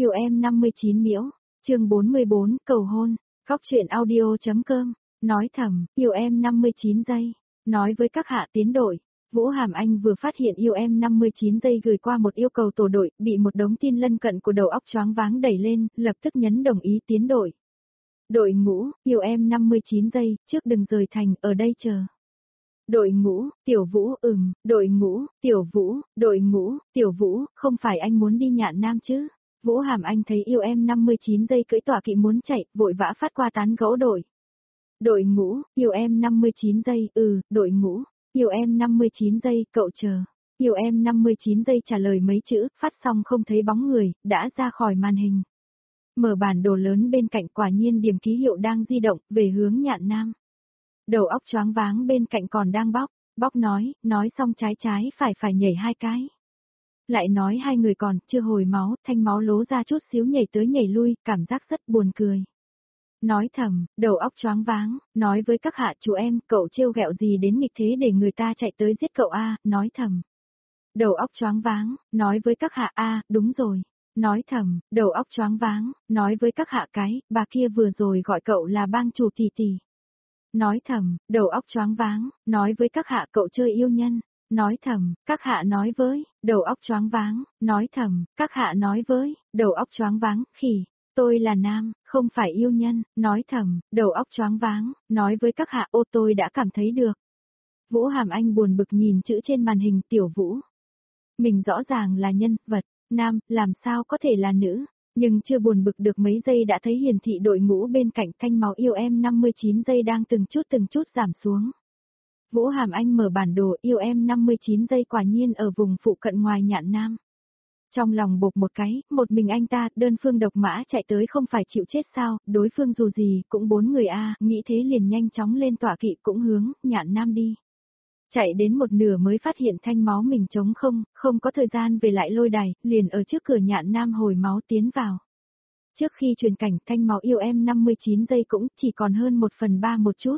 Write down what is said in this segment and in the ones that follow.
Yêu em 59 miễu, chương 44, cầu hôn, Cóc truyện audio.com, nói thầm, yêu em 59 giây, nói với các hạ tiến đội. Vũ Hàm Anh vừa phát hiện yêu em 59 giây gửi qua một yêu cầu tổ đội, bị một đống tin lân cận của đầu óc choáng váng đẩy lên, lập tức nhấn đồng ý tiến đội. Đội ngũ, yêu em 59 giây, trước đừng rời thành, ở đây chờ. Đội ngũ, Tiểu Vũ, đội ngũ, Tiểu Vũ, đội ngũ, Tiểu Vũ, không phải anh muốn đi Nhạn Nam chứ? Vũ Hàm Anh thấy yêu em 59 giây cưỡi tọa kỵ muốn chạy, vội vã phát qua tán gẫu đội. Đội ngũ, yêu em 59 giây, đội ngũ, yêu em 59 giây, cậu chờ. Yêu em 59 giây trả lời mấy chữ, phát xong không thấy bóng người, đã ra khỏi màn hình. Mở bản đồ lớn bên cạnh, quả nhiên điểm ký hiệu đang di động, về hướng Nhạn Nam. Đầu óc choáng váng bên cạnh còn đang bóc nói xong trái phải nhảy hai cái. Lại nói hai người còn chưa hồi máu, thanh máu lố ra chút xíu nhảy tới nhảy lui, cảm giác rất buồn cười. Nói thầm, đầu óc choáng váng, nói với các hạ chú em, cậu trêu ghẹo gì đến nghịch thế để người ta chạy tới giết cậu a, nói thầm. Đầu óc choáng váng, nói với các hạ đúng rồi. Nói thầm, đầu óc choáng váng, nói với các hạ cái, bà kia vừa rồi gọi cậu là bang chủ tỷ tỷ. Nói thầm, đầu óc choáng váng, nói với các hạ cậu chơi yêu nhân. Nói thầm, các hạ nói với, đầu óc choáng váng, nói thầm, các hạ nói với, đầu óc choáng váng, khỉ, tôi là nam, không phải yêu nhân, nói thầm, đầu óc choáng váng, nói với các hạ tôi đã cảm thấy được. Vũ Hàm Anh buồn bực nhìn chữ trên màn hình Tiểu Vũ. Mình rõ ràng là nhân vật, nam, làm sao có thể là nữ, nhưng chưa buồn bực được mấy giây đã thấy hiển thị đội ngũ bên cạnh thanh máu yêu em 59 giây đang từng chút giảm xuống. Vũ Hàm Anh mở bản đồ yêu em 59 giây quả nhiên ở vùng phụ cận ngoài Nhạn Nam. Trong lòng bột một cái, một mình anh ta, đơn phương độc mã chạy tới không phải chịu chết sao, đối phương dù gì, cũng 4 người nghĩ thế liền nhanh chóng lên tọa kỵ cũng hướng, Nhạn Nam đi. Chạy đến một nửa mới phát hiện thanh máu mình trống không có thời gian về lại lôi đài, liền ở trước cửa Nhạn Nam hồi máu tiến vào. Trước khi truyền cảnh thanh máu yêu em 59 giây cũng chỉ còn hơn 1/3 một chút.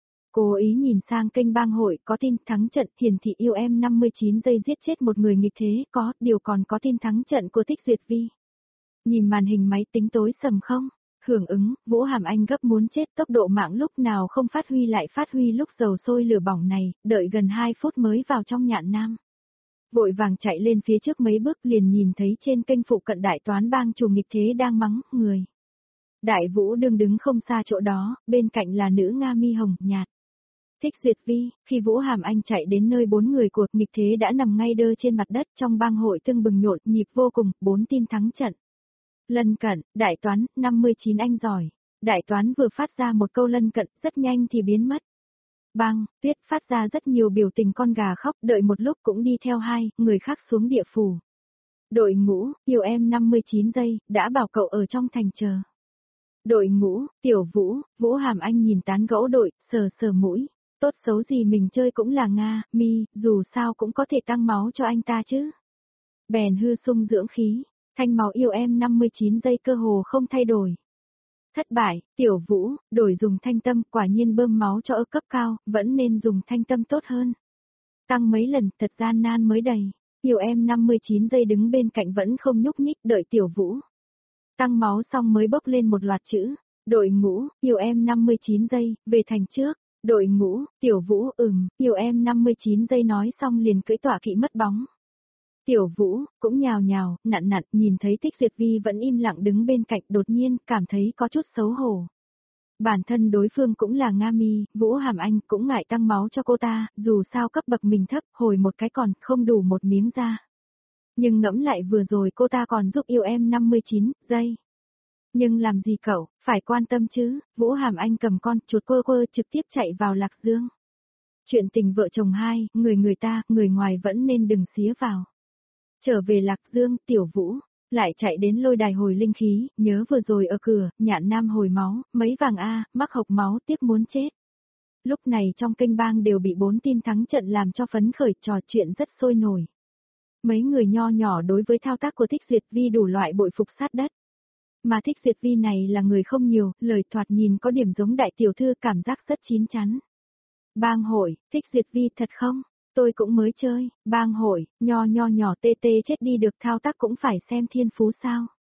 Cố ý nhìn sang kênh bang hội có tin thắng trận hiển thị yêu em 59 giây giết chết một người nghịch thế còn có tin thắng trận của Thích Duyệt Vi. Nhìn màn hình máy tính tối sầm không? Hưởng ứng, Vũ Hàm Anh gấp muốn chết tốc độ mạng lúc nào không phát huy lại phát huy lúc dầu sôi lửa bỏng này, đợi gần 2 phút mới vào trong Nhạn Nam. Vội vàng chạy lên phía trước mấy bước liền nhìn thấy trên kênh phụ cận đại toán bang chủ nghịch thế đang mắng người. Đại Vũ đứng không xa chỗ đó, bên cạnh là nữ Nga mi hồng nhạt. Thích Duyệt Vi, khi Vũ Hàm Anh chạy đến nơi 4 người của nghịch thế đã nằm ngay đơ trên mặt đất trong bang hội tưng bừng nhộn nhịp vô cùng, 4 tin thắng trận. Lân cận, đại toán, 59 anh giỏi. Đại toán vừa phát ra một câu lân cận, rất nhanh thì biến mất. Bang, Tuyết phát ra rất nhiều biểu tình con gà khóc, đợi một lúc cũng đi theo hai, người khác xuống địa phủ. Đội ngũ, yêu em 59 giây, đã bảo cậu ở trong thành chờ. Đội ngũ, Tiểu Vũ, Vũ Hàm Anh nhìn tán gẫu đội, sờ mũi. Tốt xấu gì mình chơi cũng là Nga, mi, dù sao cũng có thể tăng máu cho anh ta chứ. Bèn hư sung dưỡng khí, thanh máu yêu em 59 giây cơ hồ không thay đổi. Thất bại, Tiểu Vũ, đổi dùng thanh tâm, quả nhiên bơm máu cho ở cấp cao, vẫn nên dùng thanh tâm tốt hơn. Tăng mấy lần, thật gian nan mới đầy. Yêu em 59 giây đứng bên cạnh vẫn không nhúc nhích đợi Tiểu Vũ. Tăng máu xong mới bốc lên một loạt chữ. Đội ngũ, yêu em 59 giây, về thành trước. Đội ngũ, Tiểu Vũ, yêu em 59 giây nói xong liền cưỡi tọa kỵ mất bóng. Tiểu Vũ, cũng nhào, nặn, nhìn thấy Thích Duyệt Vi vẫn im lặng đứng bên cạnh đột nhiên cảm thấy có chút xấu hổ. Bản thân đối phương cũng là Nga Mi, Vũ Hàm Anh cũng ngại tăng máu cho cô ta, dù sao cấp bậc mình thấp, hồi một cái còn không đủ một miếng da. Nhưng ngẫm lại vừa rồi cô ta còn giúp yêu em 59 giây. Nhưng làm gì cậu, phải quan tâm chứ, Vũ Hàm Anh cầm con chuột quơ trực tiếp chạy vào Lạc Dương. Chuyện tình vợ chồng hai, người ta, người ngoài vẫn nên đừng xía vào. Trở về Lạc Dương, Tiểu Vũ, lại chạy đến lôi đài hồi linh khí, nhớ vừa rồi ở cửa, Nhạn Nam hồi máu, mấy vàng mắc hộc máu tiếc muốn chết. Lúc này trong kênh bang đều bị 4 tin thắng trận làm cho phấn khởi trò chuyện rất sôi nổi. Mấy người nho nhỏ đối với thao tác của Thích Duyệt Vi đủ loại bội phục sát đất. Mà Thích Duyệt Vi này là người không nhiều, lời thoạt nhìn có điểm giống đại tiểu thư cảm giác rất chín chắn. Bang hội, Thích Duyệt Vi thật không? Tôi cũng mới chơi, bang hội, nho nhỏ tê chết đi được thao tác cũng phải xem thiên phú sao.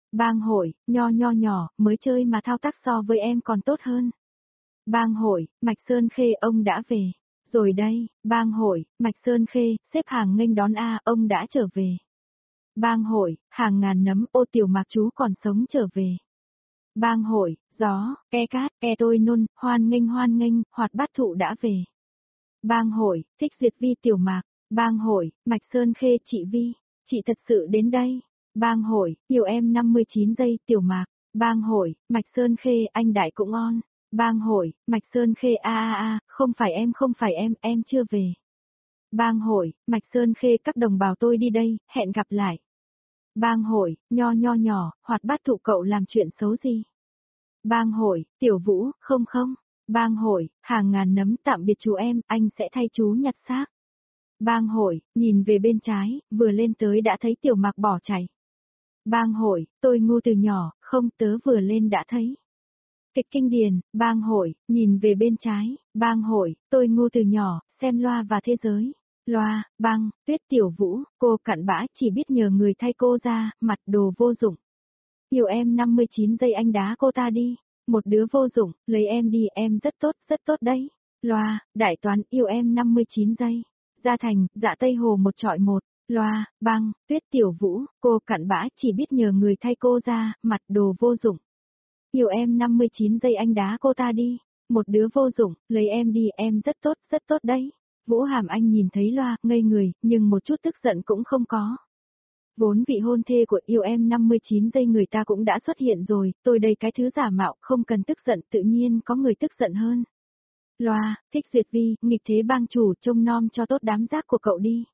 Bang hội, nho nhỏ, mới chơi mà thao tác so với em còn tốt hơn. Bang hội, Mạch Sơn Khê ông đã về. Rồi đây, bang hội, Mạch Sơn Khê, xếp hàng nghênh đón ông đã trở về. Bang hội, hàng ngàn nấm ô tiểu mạc chú còn sống trở về. Bang hội, gió, cát, tôi nôn, hoan nghênh, hoạt bát thụ đã về. Bang hội, thích duyệt vi tiểu mạc. Bang hội, Mạch Sơn Khê chị Vi, chị thật sự đến đây. Bang hội, yêu em 59 giây tiểu mạc. Bang hội, Mạch Sơn Khê anh đại cũng on. Bang hội, Mạch Sơn Khê không phải em chưa về. Bang hội, Mạch Sơn Khê các đồng bào tôi đi đây, hẹn gặp lại. Bang hội, nho nhỏ, hoạt bát thụ cậu làm chuyện xấu gì? Bang hội, tiểu vũ, không. Bang hội, hàng ngàn nấm tạm biệt chú em, anh sẽ thay chú nhặt xác. Bang hội, nhìn về bên trái, vừa lên tới đã thấy tiểu mạc bỏ chạy. Bang hội, tôi ngu từ nhỏ, không tớ vừa lên đã thấy. Kịch kinh điển, bang hội, nhìn về bên trái, bang hội, tôi ngu từ nhỏ, xem loa và thế giới. Loa, băng, tuyết tiểu vũ, cô cặn bã chỉ biết nhờ người thay cô ra, mặt đồ vô dụng. Yêu em 59 giây anh đá cô ta đi. Một đứa vô dụng, lấy em đi em rất tốt đấy. Loa, đại toán yêu em 59 giây. Gia Thành, dạ Tây Hồ một trọi một. Loa, băng, tuyết tiểu vũ, cô cặn bã chỉ biết nhờ người thay cô ra, mặt đồ vô dụng. Yêu em 59 giây anh đá cô ta đi. Một đứa vô dụng, lấy em đi em rất tốt đấy. Vũ Hàm Anh nhìn thấy loa, ngây người, nhưng một chút tức giận cũng không có. Vốn vị hôn thê của yêu em 59 giây người ta cũng đã xuất hiện rồi, tôi đây cái thứ giả mạo, không cần tức giận, tự nhiên có người tức giận hơn. Loa, thích duyệt vi, nghịch thế bang chủ, trông nom cho tốt đám giác của cậu đi.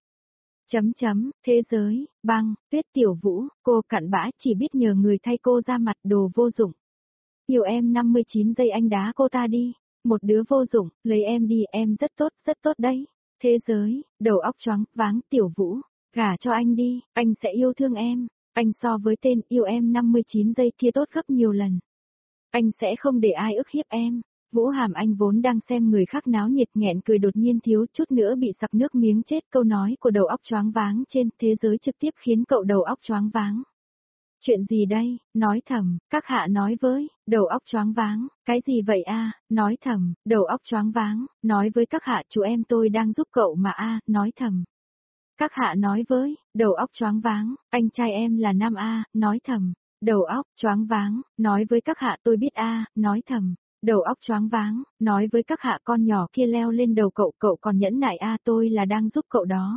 Thế giới, băng, tuyết tiểu vũ, cô cặn bã chỉ biết nhờ người thay cô ra mặt đồ vô dụng. Yêu em 59 giây anh đá cô ta đi. Một đứa vô dụng, lấy em đi em rất tốt đấy. Thế giới, đầu óc choáng váng tiểu vũ, gả cho anh đi, anh sẽ yêu thương em. Anh so với tên yêu em 59 giây kia tốt gấp nhiều lần. Anh sẽ không để ai ức hiếp em. Vũ Hàm Anh vốn đang xem người khác náo nhiệt nghẹn cười đột nhiên thiếu chút nữa bị sặc nước miếng chết câu nói của đầu óc choáng váng trên thế giới trực tiếp khiến cậu đầu óc choáng váng. Chuyện gì đây, nói thầm, các hạ nói với, đầu óc choáng váng, cái gì vậy nói thầm, đầu óc choáng váng, nói với các hạ chú em tôi đang giúp cậu mà nói thầm. Các hạ nói với, đầu óc choáng váng, anh trai em là nam nói thầm, đầu óc choáng váng, nói với các hạ tôi biết nói thầm, đầu óc choáng váng, nói với các hạ con nhỏ kia leo lên đầu cậu còn nhẫn nại tôi là đang giúp cậu đó.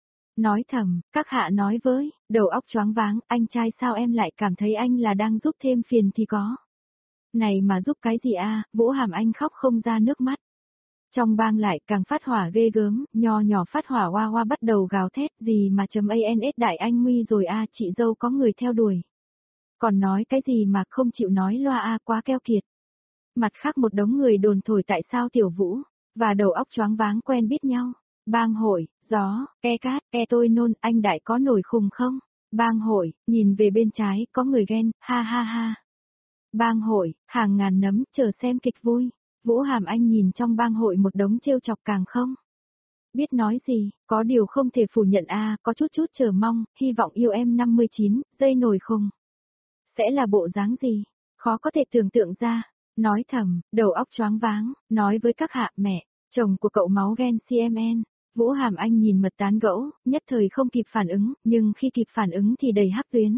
Nói thầm, các hạ nói với, đầu óc choáng váng, anh trai sao em lại cảm thấy anh là đang giúp thêm phiền thì có. Này mà giúp cái gì Vũ Hàm Anh khóc không ra nước mắt. Trong bang lại càng phát hỏa ghê gớm, nho nhỏ phát hỏa hoa bắt đầu gào thét gì mà ans đại anh nguy rồi chị dâu có người theo đuổi. Còn nói cái gì mà không chịu nói loa quá keo kiệt. Mặt khác một đống người đồn thổi tại sao tiểu vũ, và đầu óc choáng váng quen biết nhau. Bang hội, gió, cát, tôi nôn, anh đại có nổi khùng không? Bang hội, nhìn về bên trái, có người ghen, ha. Bang hội, hàng ngàn nấm, chờ xem kịch vui. Vũ Hàm Anh nhìn trong bang hội một đống trêu chọc càng không biết nói gì, có điều không thể phủ nhận có chút chờ mong, hy vọng yêu em 59, giây nổi khùng. Sẽ là bộ dáng gì? Khó có thể tưởng tượng ra. Nói thầm, đầu óc choáng váng, nói với các hạ mẹ, chồng của cậu máu ghen CMN. Vũ Hàm Anh nhìn mật tán gẫu, nhất thời không kịp phản ứng, nhưng khi kịp phản ứng thì đầy hắc tuyến.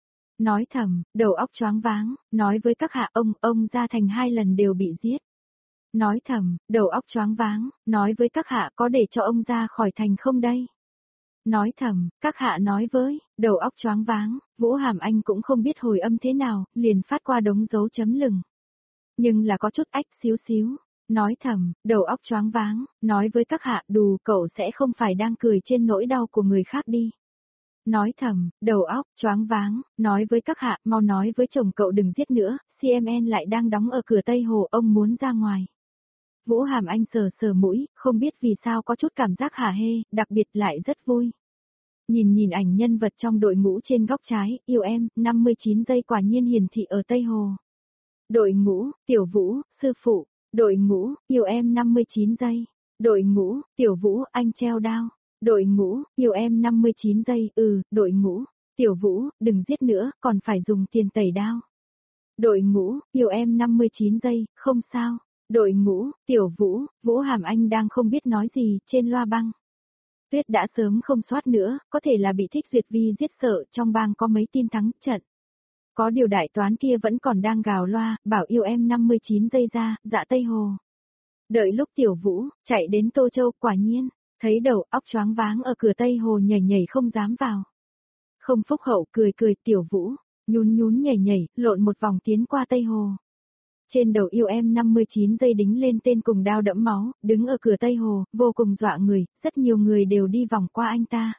Nói thầm, đầu óc choáng váng, nói với các hạ ông Gia Thành 2 lần đều bị giết. Nói thầm, đầu óc choáng váng, nói với các hạ có để cho ông ra khỏi thành không đây? Nói thầm, các hạ nói với, đầu óc choáng váng, Vũ Hàm Anh cũng không biết hồi âm thế nào, liền phát qua đống dấu chấm lửng. Nhưng là có chút ách xíu. Nói thầm, đầu óc choáng váng, nói với các hạ đù cậu sẽ không phải đang cười trên nỗi đau của người khác đi. Nói thầm, đầu óc choáng váng, nói với các hạ mau nói với chồng cậu đừng giết nữa, CMN lại đang đóng ở cửa Tây Hồ ông muốn ra ngoài. Vũ Hàm Anh sờ mũi, không biết vì sao có chút cảm giác hả hê, đặc biệt lại rất vui. Nhìn ảnh nhân vật trong đội ngũ trên góc trái, yêu em, 59 giây quả nhiên hiển thị ở Tây Hồ. Đội ngũ, tiểu vũ, sư phụ, đội ngũ, yêu em 59 giây. Đội ngũ, tiểu vũ, anh treo đao. Đội ngũ, yêu em 59 giây, đội ngũ. Tiểu Vũ, đừng giết nữa, còn phải dùng tiền tẩy đao. Đội ngũ, yêu em 59 giây, không sao. Đội ngũ, Tiểu Vũ, Vũ Hàm Anh đang không biết nói gì, trên loa băng. Tuyết đã sớm không soát nữa, có thể là bị Thích Duyệt Vi giết sợ, trong bang có mấy tin thắng trận. Có điều đại toán kia vẫn còn đang gào loa, bảo yêu em 59 giây ra, dạ Tây Hồ. Đợi lúc Tiểu Vũ, chạy đến Tô Châu, quả nhiên, thấy đầu óc choáng váng ở cửa Tây Hồ nhảy nhảy không dám vào. Không Phúc Hậu cười cười Tiểu Vũ, nhún nhún nhảy nhảy, lộn một vòng tiến qua Tây Hồ. Trên đầu yêu em 59 giây đính lên tên cùng đao đẫm máu, đứng ở cửa Tây Hồ, vô cùng dọa người, rất nhiều người đều đi vòng qua anh ta.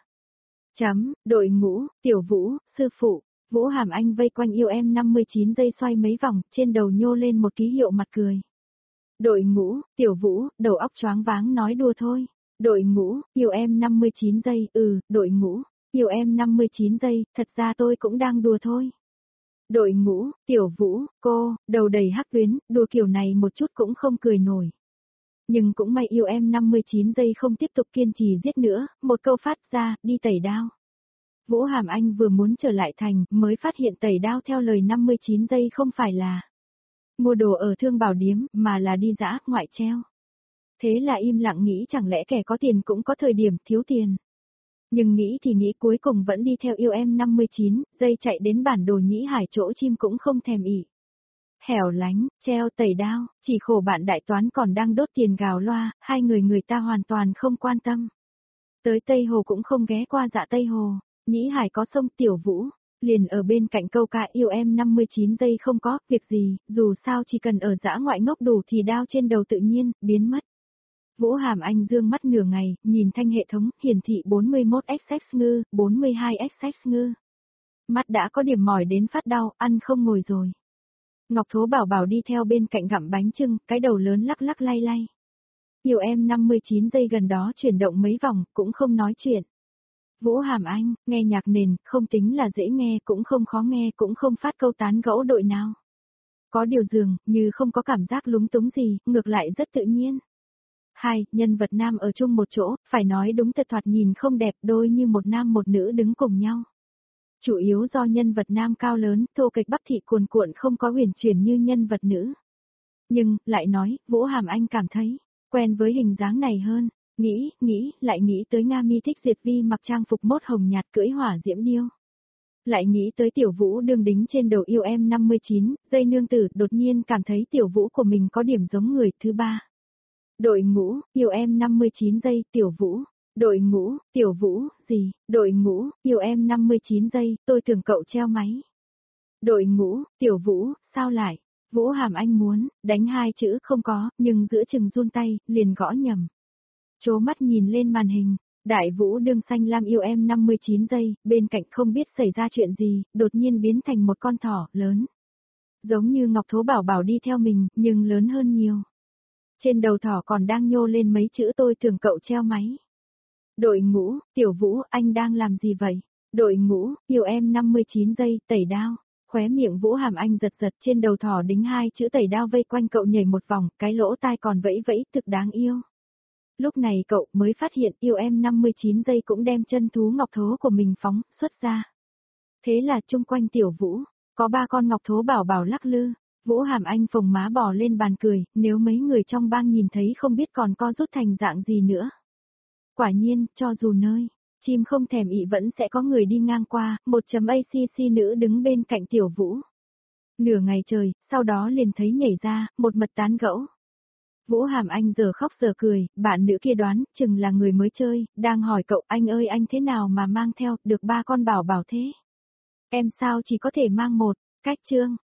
Đội ngũ, Tiểu Vũ, sư phụ, Vũ Hàm Anh vây quanh yêu em 59 giây xoay mấy vòng, trên đầu nhô lên một ký hiệu mặt cười. Đội ngũ, Tiểu Vũ, đầu óc choáng váng nói đùa thôi. Đội ngũ, yêu em 59 giây, đội ngũ, yêu em 59 giây, thật ra tôi cũng đang đùa thôi. Đội ngũ, Tiểu Vũ, cô, đầu đầy hắc tuyến, đùa kiểu này một chút cũng không cười nổi. Nhưng cũng may yêu em 59 giây không tiếp tục kiên trì giết nữa, một câu phát ra, đi tẩy đao. Vũ Hàm Anh vừa muốn trở lại thành, mới phát hiện tẩy đao theo lời 59 giây không phải là mua đồ ở Thương Bảo Điếm, mà là đi dã ngoại treo. Thế là im lặng nghĩ chẳng lẽ kẻ có tiền cũng có thời điểm thiếu tiền. Nhưng nghĩ thì nghĩ cuối cùng vẫn đi theo yêu em 59, giây chạy đến bản đồ Nhĩ Hải chỗ chim cũng không thèm ỉ. Hẻo lánh, treo tẩy đao, chỉ khổ bạn đại toán còn đang đốt tiền gào loa, hai người ta hoàn toàn không quan tâm. Tới Tây Hồ cũng không ghé qua dạ Tây Hồ, Nhĩ Hải có sông Tiểu Vũ, liền ở bên cạnh câu ca yêu em 59 giây không có việc gì, dù sao chỉ cần ở dã ngoại ngốc đủ thì đao trên đầu tự nhiên, biến mất. Vũ Hàm Anh dương mắt nửa ngày, nhìn thanh hệ thống, hiển thị 41XX ngư, 42XX ngư. Mắt đã có điểm mỏi đến phát đau, ăn không ngồi rồi. Ngọc Thố Bảo Bảo đi theo bên cạnh gặm bánh chưng, cái đầu lớn lắc lắc lay lay. Yêu em 59 giây gần đó chuyển động mấy vòng, cũng không nói chuyện. Vũ Hàm Anh, nghe nhạc nền, không tính là dễ nghe, cũng không khó nghe, cũng không phát câu tán gẫu đội nào. Có điều dường, như không có cảm giác lúng túng gì, ngược lại rất tự nhiên. Hai, nhân vật nam ở chung một chỗ, phải nói đúng thật thoạt nhìn không đẹp, đôi như một nam một nữ đứng cùng nhau. Chủ yếu do nhân vật nam cao lớn, thô kệch Bắc thị cuồn cuộn không có huyền chuyển như nhân vật nữ. Nhưng, lại nói, Vũ Hàm Anh cảm thấy, quen với hình dáng này hơn, lại nghĩ tới Nga Mi Thích Diệt Vi mặc trang phục mốt hồng nhạt cưỡi hỏa diễm điêu. Lại nghĩ tới Tiểu Vũ đương đính trên đầu yêu em 59, dây nương tử, đột nhiên cảm thấy Tiểu Vũ của mình có điểm giống người thứ ba. Đội ngũ, yêu em 59 giây, Tiểu Vũ. Đội ngũ, Tiểu Vũ, gì? Đội ngũ, yêu em 59 giây, tôi tưởng cậu treo máy. Đội ngũ, Tiểu Vũ, sao lại? Vũ Hàm Anh muốn, đánh hai chữ không có, nhưng giữa chừng run tay, liền gõ nhầm. Chố mắt nhìn lên màn hình, Đại Vũ đương xanh lam yêu em 59 giây, bên cạnh không biết xảy ra chuyện gì, đột nhiên biến thành một con thỏ, lớn. Giống như Ngọc Thố Bảo Bảo đi theo mình, nhưng lớn hơn nhiều. Trên đầu thỏ còn đang nhô lên mấy chữ tôi tưởng cậu treo máy. Đội ngũ, Tiểu Vũ, anh đang làm gì vậy? Đội ngũ, yêu em 59 giây, tẩy đao. Khóe miệng Vũ Hàm Anh giật giật trên đầu thỏ đính hai chữ tẩy đao vây quanh cậu nhảy một vòng, cái lỗ tai còn vẫy vẫy, thực đáng yêu. Lúc này cậu mới phát hiện yêu em 59 giây cũng đem chân thú ngọc thố của mình phóng, xuất ra. Thế là chung quanh Tiểu Vũ, có ba con ngọc thố bảo bảo lắc lư. Vũ Hàm Anh phồng má bò lên bàn cười, nếu mấy người trong bang nhìn thấy không biết còn co rút thành dạng gì nữa. Quả nhiên, cho dù nơi, chim không thèm ị vẫn sẽ có người đi ngang qua, 1.acc nữ đứng bên cạnh Tiểu Vũ. Nửa ngày trời, sau đó liền thấy nhảy ra, một mật tán gẫu. Vũ Hàm Anh giờ khóc giờ cười, bạn nữ kia đoán, chừng là người mới chơi, đang hỏi cậu anh ơi anh thế nào mà mang theo, được ba con bảo bảo thế. Em sao chỉ có thể mang một, cách chương.